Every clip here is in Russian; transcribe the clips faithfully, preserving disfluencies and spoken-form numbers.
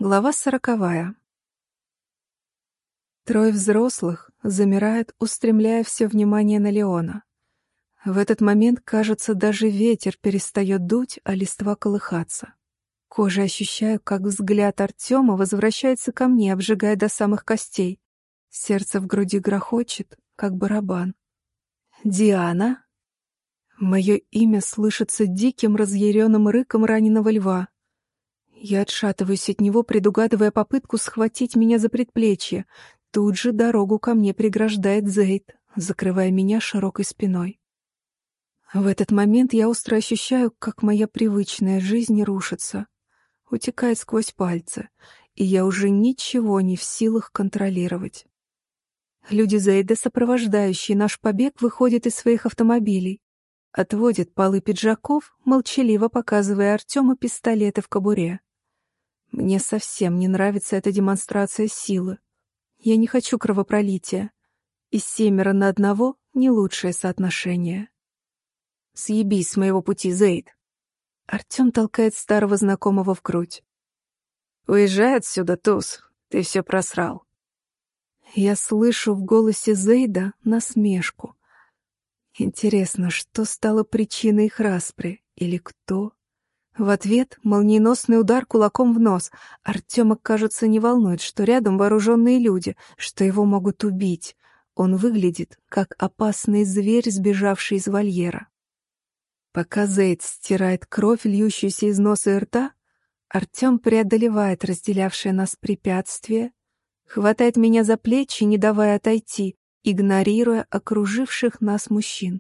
Глава сороковая. Трое взрослых замирают, устремляя все внимание на Леона. В этот момент, кажется, даже ветер перестает дуть, а листва колыхаться. Кожей ощущаю, как взгляд Артема возвращается ко мне, обжигая до самых костей. Сердце в груди грохочет, как барабан. «Диана?» Мое имя слышится диким разъяренным рыком раненого льва. Я отшатываюсь от него, предугадывая попытку схватить меня за предплечье. Тут же дорогу ко мне преграждает Зейд, закрывая меня широкой спиной. В этот момент я остро ощущаю, как моя привычная жизнь рушится, утекает сквозь пальцы, и я уже ничего не в силах контролировать. Люди Зейда, сопровождающие наш побег, выходят из своих автомобилей, отводят полы пиджаков, молчаливо показывая Артему пистолеты в кобуре. Мне совсем не нравится эта демонстрация силы. Я не хочу кровопролития. И семеро на одного — не лучшее соотношение. «Съебись с моего пути, Зейд!» Артем толкает старого знакомого в грудь. «Уезжай отсюда, туз, ты все просрал». Я слышу в голосе Зейда насмешку. Интересно, что стало причиной их распри? Или кто? В ответ молниеносный удар кулаком в нос. Артема, кажется, не волнует, что рядом вооруженные люди, что его могут убить. Он выглядит, как опасный зверь, сбежавший из вольера. Пока Зейд стирает кровь, льющуюся из носа и рта, Артем преодолевает разделявшее нас препятствие, хватает меня за плечи, не давая отойти, игнорируя окруживших нас мужчин.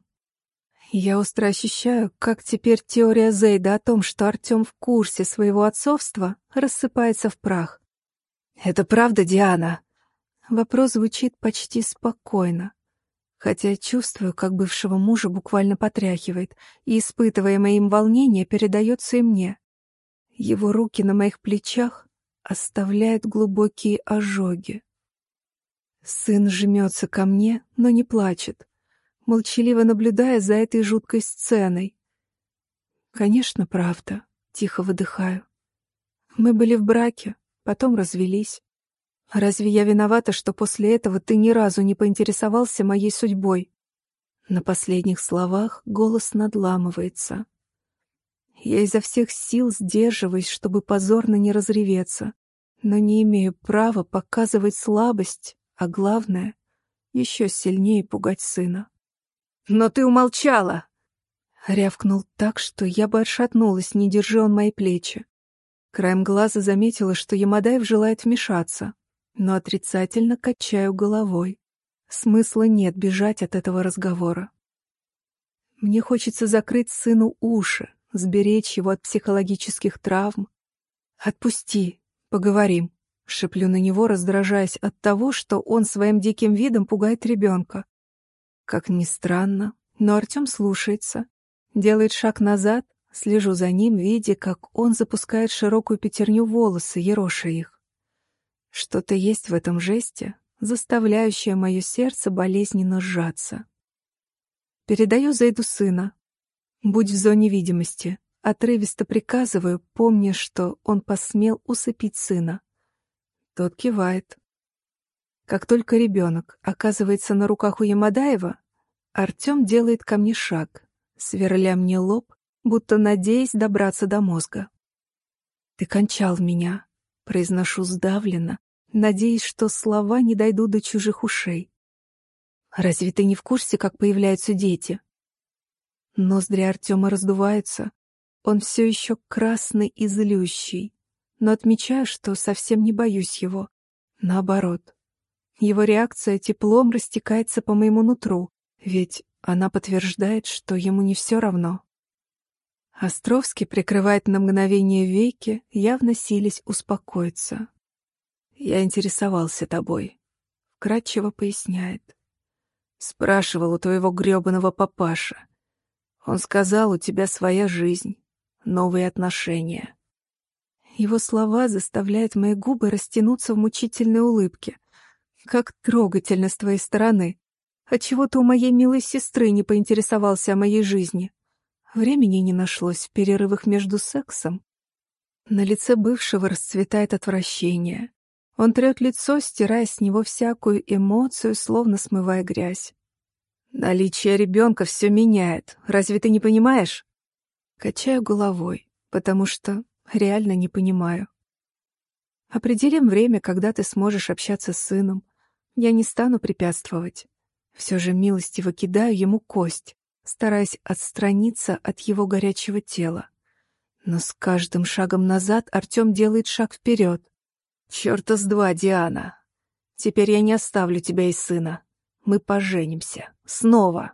Я остро ощущаю, как теперь теория Зейда о том, что Артем в курсе своего отцовства, рассыпается в прах. «Это правда, Диана?» Вопрос звучит почти спокойно, хотя чувствую, как бывшего мужа буквально потряхивает, и испытываемое им волнение передается и мне. Его руки на моих плечах оставляют глубокие ожоги. Сын жмется ко мне, но не плачет, молчаливо наблюдая за этой жуткой сценой. «Конечно, правда», — тихо выдыхаю. «Мы были в браке, потом развелись. Разве я виновата, что после этого ты ни разу не поинтересовался моей судьбой?» На последних словах голос надламывается. Я изо всех сил сдерживаюсь, чтобы позорно не разреветься, но не имею права показывать слабость, а главное — еще сильнее пугать сына. «Но ты умолчала!» Рявкнул так, что я бы отшатнулась, не держи он мои плечи. Краем глаза заметила, что Ямадаев желает вмешаться, но отрицательно качаю головой. Смысла нет бежать от этого разговора. Мне хочется закрыть сыну уши, сберечь его от психологических травм. «Отпусти, поговорим», — шеплю на него, раздражаясь от того, что он своим диким видом пугает ребенка. Как ни странно, но Артем слушается, делает шаг назад, слежу за ним, видя, как он запускает широкую пятерню волосы, ероша их. Что-то есть в этом жесте, заставляющее мое сердце болезненно сжаться. Передаю Зейду сына. Будь в зоне видимости. Отрывисто приказываю, помня, что он посмел усыпить сына. Тот кивает. Как только ребенок оказывается на руках у Ямадаева, Артем делает ко мне шаг, сверля мне лоб, будто надеясь добраться до мозга. «Ты кончал в меня», — произношу сдавленно, надеясь, что слова не дойдут до чужих ушей. «Разве ты не в курсе, как появляются дети?» Ноздри Артема раздуваются, он все еще красный и злющий, но отмечаю, что совсем не боюсь его. Наоборот. Его реакция теплом растекается по моему нутру, ведь она подтверждает, что ему не все равно. Островский прикрывает на мгновение веки, явно силясь успокоиться. «Я интересовался тобой», — вкратчиво поясняет. «Спрашивал у твоего грёбаного папаши. Он сказал, у тебя своя жизнь, новые отношения». Его слова заставляют мои губы растянуться в мучительной улыбке. «Как трогательно с твоей стороны! Отчего ты у моей милой сестры не поинтересовался о моей жизни? Времени не нашлось в перерывах между сексом». На лице бывшего расцветает отвращение. Он трет лицо, стирая с него всякую эмоцию, словно смывая грязь. «Наличие ребенка все меняет. Разве ты не понимаешь?» Качаю головой, потому что реально не понимаю. Определим время, когда ты сможешь общаться с сыном. Я не стану препятствовать. Все же милостиво кидаю ему кость, стараясь отстраниться от его горячего тела. Но с каждым шагом назад Артем делает шаг вперед. «Чёрта с два, Диана! Теперь я не оставлю тебя и сына. Мы поженимся. Снова!»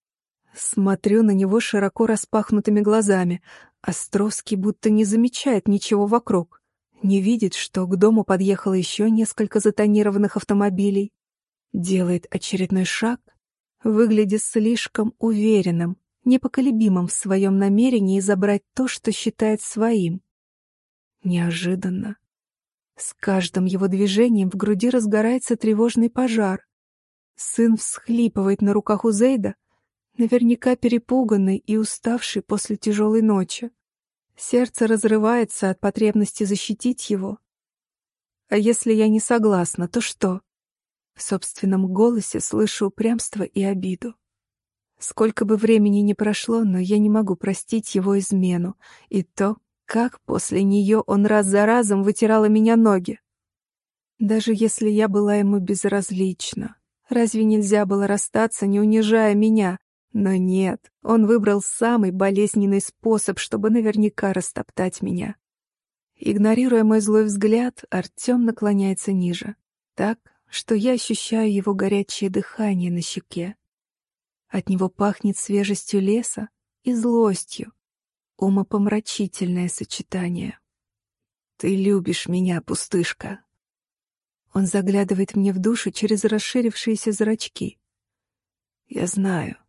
Смотрю на него широко распахнутыми глазами. Островский будто не замечает ничего вокруг. Не видит, что к дому подъехало еще несколько затонированных автомобилей. Делает очередной шаг, выглядит слишком уверенным, непоколебимым в своем намерении забрать то, что считает своим. Неожиданно. С каждым его движением в груди разгорается тревожный пожар. Сын всхлипывает на руках у Зейда, наверняка перепуганный и уставший после тяжелой ночи. Сердце разрывается от потребности защитить его. А если я не согласна, то что? В собственном голосе слышу упрямство и обиду. Сколько бы времени ни прошло, но я не могу простить его измену и то, как после нее он раз за разом вытирал о меня ноги. Даже если я была ему безразлична, разве нельзя было расстаться, не унижая меня? Но нет, он выбрал самый болезненный способ, чтобы наверняка растоптать меня. Игнорируя мой злой взгляд, Артем наклоняется ниже, так, что я ощущаю его горячее дыхание на щеке. От него пахнет свежестью леса и злостью. Умопомрачительное сочетание. «Ты любишь меня, пустышка!» Он заглядывает мне в душу через расширившиеся зрачки. «Я знаю,